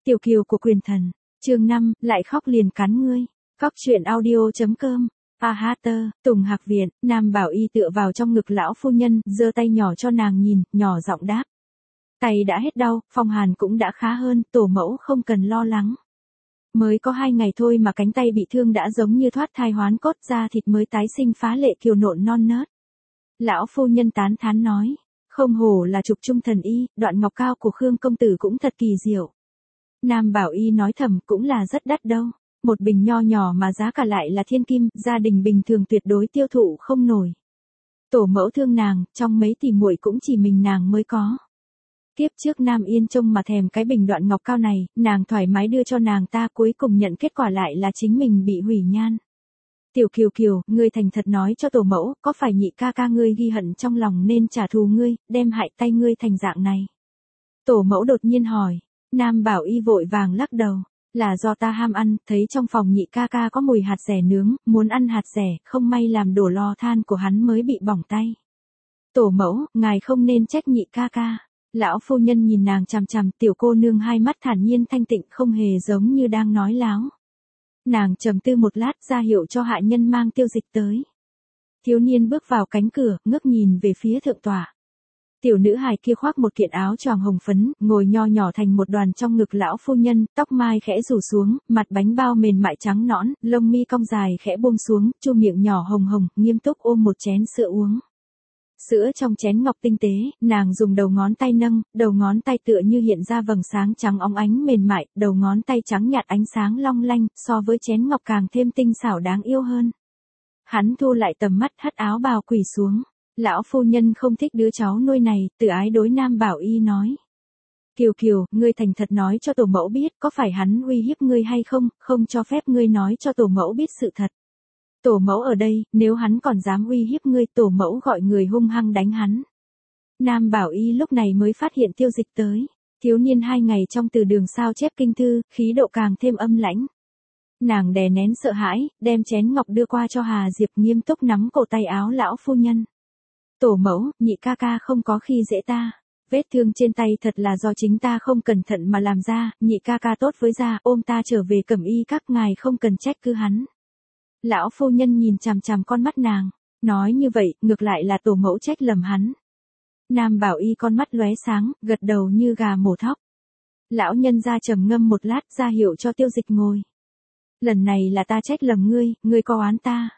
Tiểu kiều của quyền thần, chương 5, lại khóc liền cắn ngươi. Khóc chuyện audio.com. Tùng Hạc Viện, Nam Bảo Y tựa vào trong ngực lão phu nhân, giơ tay nhỏ cho nàng nhìn, nhỏ giọng đáp. Tay đã hết đau, phong hàn cũng đã khá hơn, tổ mẫu không cần lo lắng. Mới có 2 ngày thôi mà cánh tay bị thương đã giống như thoát thai hoán cốt, da thịt mới tái sinh phá lệ kiều nộn non nớt. Lão phu nhân tán thán nói, không hổ là trục trung thần y, đoạn ngọc cao của Khương công tử cũng thật kỳ diệu. Nam Bảo Y nói thầm, cũng là rất đắt đâu. Một bình nho nhỏ mà giá cả lại là thiên kim, gia đình bình thường tuyệt đối tiêu thụ không nổi. Tổ mẫu thương nàng, trong mấy tỷ muội cũng chỉ mình nàng mới có. Kiếp trước Nam Yên trông mà thèm cái bình đoạn ngọc cao này, nàng thoải mái đưa cho nàng ta, cuối cùng nhận kết quả lại là chính mình bị hủy nhan. Tiểu Kiều Kiều, ngươi thành thật nói cho tổ mẫu, có phải nhị ca ca ngươi ghi hận trong lòng nên trả thù ngươi, đem hại tay ngươi thành dạng này? Tổ mẫu đột nhiên hỏi. Nam Bảo Y vội vàng lắc đầu, là do ta ham ăn, thấy trong phòng nhị ca ca có mùi hạt dẻ nướng, muốn ăn hạt dẻ, không may làm đổ lò than của hắn mới bị bỏng tay. Tổ mẫu, ngài không nên trách nhị ca ca. Lão phu nhân nhìn nàng chằm chằm, tiểu cô nương hai mắt thản nhiên thanh tịnh, không hề giống như đang nói láo. Nàng trầm tư một lát, ra hiệu cho hạ nhân mang Tiêu Dịch tới. Thiếu niên bước vào cánh cửa, ngước nhìn về phía thượng tọa. Tiểu nữ hài kia khoác một kiện áo choàng hồng phấn, ngồi nho nhỏ thành một đoàn trong ngực lão phu nhân, tóc mai khẽ rủ xuống, mặt bánh bao mềm mại trắng nõn, lông mi cong dài khẽ buông xuống, chu miệng nhỏ hồng hồng, nghiêm túc ôm một chén sữa uống. Sữa trong chén ngọc tinh tế, nàng dùng đầu ngón tay nâng, đầu ngón tay tựa như hiện ra vầng sáng trắng óng ánh mềm mại, đầu ngón tay trắng nhạt ánh sáng long lanh, so với chén ngọc càng thêm tinh xảo đáng yêu hơn. Hắn thu lại tầm mắt, hất áo bào quỳ xuống. Lão phu nhân không thích đứa cháu nuôi này, từ ái đối Nam Bảo Y nói. Kiều Kiều, ngươi thành thật nói cho tổ mẫu biết, có phải hắn uy hiếp ngươi hay không, không cho phép ngươi nói cho tổ mẫu biết sự thật. Tổ mẫu ở đây, nếu hắn còn dám uy hiếp ngươi, tổ mẫu gọi người hung hăng đánh hắn. Nam Bảo Y lúc này mới phát hiện Tiêu Dịch tới. Thiếu niên 2 ngày trong từ đường sao chép kinh thư, khí độ càng thêm âm lãnh. Nàng đè nén sợ hãi, đem chén ngọc đưa qua cho Hà Diệp, nghiêm túc nắm cổ tay áo lão phu nhân. Tổ mẫu, nhị ca ca không có khi dễ ta. Vết thương trên tay thật là do chính ta không cẩn thận mà làm ra, nhị ca ca tốt với da, ôm ta trở về cẩm y các ngài không cần trách cứ hắn. Lão phu nhân nhìn chằm chằm con mắt nàng, nói như vậy, ngược lại là tổ mẫu trách lầm hắn. Nam Bảo Y con mắt lóe sáng, gật đầu như gà mổ thóc. Lão nhân ra trầm ngâm một lát, ra hiệu cho Tiêu Dịch ngồi. Lần này là ta trách lầm ngươi, ngươi có oán ta.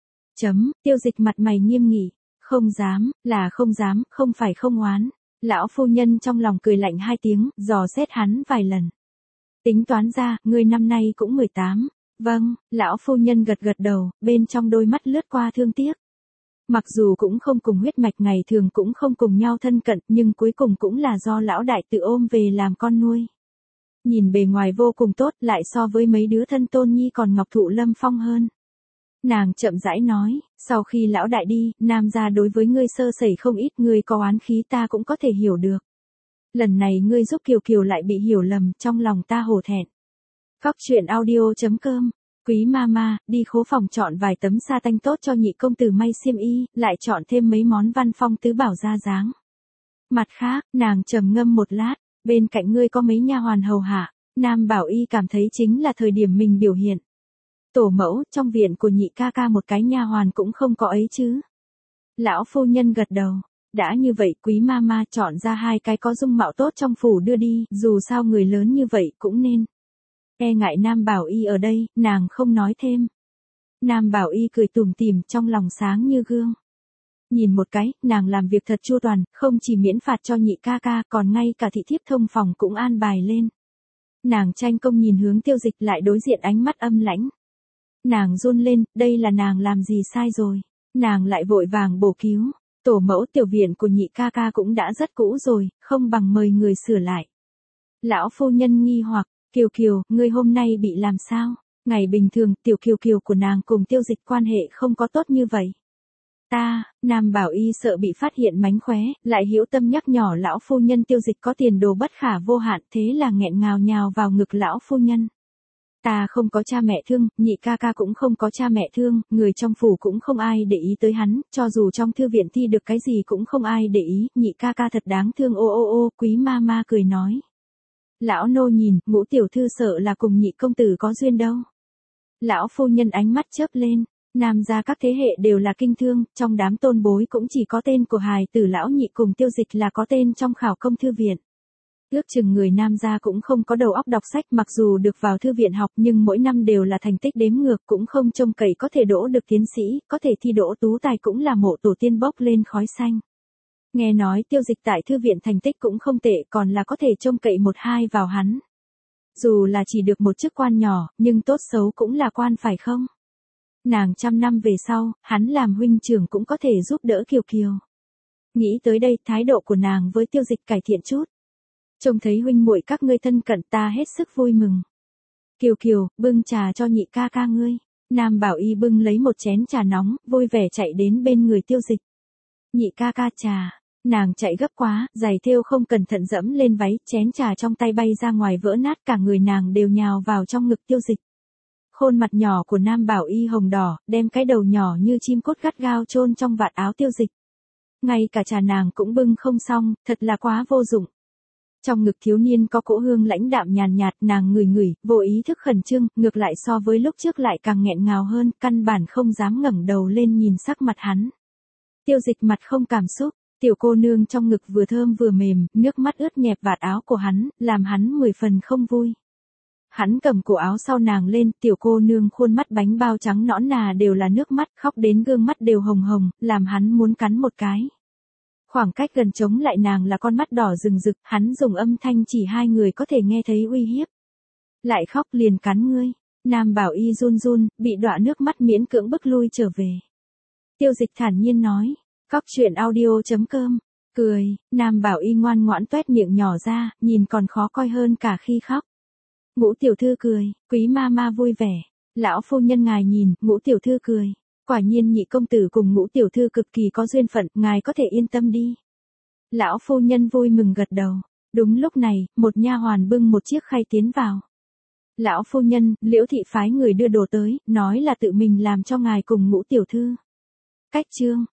Tiêu Dịch mặt mày nghiêm nghị. Không dám, là không dám, không phải không oán. Lão phu nhân trong lòng cười lạnh 2 tiếng, dò xét hắn vài lần. Tính toán ra, ngươi năm nay cũng 18. Vâng, lão phu nhân gật gật đầu, bên trong đôi mắt lướt qua thương tiếc. Mặc dù cũng không cùng huyết mạch, ngày thường cũng không cùng nhau thân cận, nhưng cuối cùng cũng là do lão đại tự ôm về làm con nuôi. Nhìn bề ngoài vô cùng tốt, lại so với mấy đứa thân tôn nhi còn ngọc thụ lâm phong hơn. Nàng chậm rãi nói, sau khi lão đại đi, Nam gia đối với ngươi sơ sẩy không ít, ngươi có oán khí ta cũng có thể hiểu được. Lần này ngươi giúp Kiều Kiều lại bị hiểu lầm, trong lòng ta hổ thẹn. Khóc chuyện audio.com. Quý mama, đi khố phòng chọn vài tấm sa tanh tốt cho nhị công tử may xiêm y, lại chọn thêm mấy món văn phong tứ bảo ra dáng. Mặt khác, nàng trầm ngâm một lát, bên cạnh ngươi có mấy nha hoàn hầu hạ. Nam Bảo Y cảm thấy chính là thời điểm mình biểu hiện. Tổ mẫu, trong viện của nhị ca ca một cái nha hoàn cũng không có ấy chứ. Lão phu nhân gật đầu. Đã như vậy, quý mama chọn ra 2 cái có dung mạo tốt trong phủ đưa đi, dù sao người lớn như vậy cũng nên. E ngại Nam Bảo Y ở đây, nàng không nói thêm. Nam Bảo Y cười tủm tỉm, trong lòng sáng như gương. Nhìn một cái, nàng làm việc thật chu toàn, không chỉ miễn phạt cho nhị ca ca, còn ngay cả thị thiếp thông phòng cũng an bài lên. Nàng tranh công nhìn hướng Tiêu Dịch, lại đối diện ánh mắt âm lãnh. Nàng run lên, đây là nàng làm gì sai rồi. Nàng lại vội vàng bổ cứu. Tổ mẫu, tiểu viện của nhị ca ca cũng đã rất cũ rồi, không bằng mời người sửa lại. Lão phu nhân nghi hoặc, Kiều Kiều, ngươi hôm nay bị làm sao? Ngày bình thường, tiểu Kiều Kiều của nàng cùng Tiêu Dịch quan hệ không có tốt như vậy. Nam Bảo Y sợ bị phát hiện mánh khóe, lại hữu tâm nhắc nhỏ lão phu nhân Tiêu Dịch có tiền đồ bất khả vô hạn, thế là nghẹn ngào nhào vào ngực lão phu nhân. Ta không có cha mẹ thương, nhị ca ca cũng không có cha mẹ thương, người trong phủ cũng không ai để ý tới hắn, cho dù trong thư viện thi được cái gì cũng không ai để ý, nhị ca ca thật đáng thương. Ô, quý mama cười nói. Lão nô nhìn, Ngũ tiểu thư sợ là cùng nhị công tử có duyên đâu. Lão phu nhân ánh mắt chớp lên, nam gia các thế hệ đều là kinh thương, trong đám tôn bối cũng chỉ có tên của hài tử lão nhị cùng Tiêu Dịch là có tên trong khảo công thư viện. Ước chừng người nam gia cũng không có đầu óc đọc sách, mặc dù được vào thư viện học nhưng mỗi năm đều là thành tích đếm ngược, cũng không trông cậy có thể đỗ được tiến sĩ, có thể thi đỗ tú tài cũng là mộ tổ tiên bốc lên khói xanh. Nghe nói Tiêu Dịch tại thư viện thành tích cũng không tệ, còn là có thể trông cậy một hai vào hắn. Dù là chỉ được một chức quan nhỏ, nhưng tốt xấu cũng là quan phải không? Nàng 100 năm về sau, hắn làm huynh trưởng cũng có thể giúp đỡ Kiều Kiều. Nghĩ tới đây, thái độ của nàng với Tiêu Dịch cải thiện chút. Trông thấy huynh muội các ngươi thân cận ta hết sức vui mừng. Kiều Kiều, bưng trà cho nhị ca ca ngươi. Nam Bảo Y bưng lấy một chén trà nóng, vui vẻ chạy đến bên người Tiêu Dịch. Nhị ca ca trà. Nàng chạy gấp quá, giày thêu không cẩn thận dẫm lên váy, chén trà trong tay bay ra ngoài vỡ nát, cả người nàng đều nhào vào trong ngực Tiêu Dịch. Khuôn mặt nhỏ của Nam Bảo Y hồng đỏ, đem cái đầu nhỏ như chim cút gắt gao chôn trong vạt áo Tiêu Dịch. Ngay cả trà nàng cũng bưng không xong, thật là quá vô dụng. Trong ngực thiếu niên có cỗ hương lãnh đạm nhàn nhạt, nàng ngửi ngửi, vô ý thức khẩn trương, ngược lại so với lúc trước lại càng nghẹn ngào hơn, căn bản không dám ngẩng đầu lên nhìn sắc mặt hắn. Tiêu Dịch mặt không cảm xúc, tiểu cô nương trong ngực vừa thơm vừa mềm, nước mắt ướt nhẹp vạt áo của hắn, làm hắn 10 phần không vui. Hắn cầm cổ áo sau nàng lên, tiểu cô nương khuôn mắt bánh bao trắng nõn nà đều là nước mắt, khóc đến gương mắt đều hồng hồng, làm hắn muốn cắn một cái. Khoảng cách gần chống lại nàng là con mắt đỏ rừng rực, hắn dùng âm thanh chỉ hai người có thể nghe thấy uy hiếp. Lại khóc liền cắn ngươi. Nam Bảo Y run run, bị đọa nước mắt miễn cưỡng bức lui trở về. Tiêu Dịch thản nhiên nói, Cóc truyện audio.com, cười, Nam Bảo Y ngoan ngoãn toét miệng nhỏ ra, nhìn còn khó coi hơn cả khi khóc. Ngũ tiểu thư cười, quý ma ma vui vẻ. Lão phu nhân ngài nhìn, Ngũ tiểu thư cười. Quả nhiên nhị công tử cùng Ngũ tiểu thư cực kỳ có duyên phận, ngài có thể yên tâm đi. Lão phu nhân vui mừng gật đầu. Đúng lúc này, một nha hoàn bưng một chiếc khay tiến vào. Lão phu nhân, Liễu thị phái người đưa đồ tới, nói là tự mình làm cho ngài cùng Ngũ tiểu thư. Cách chương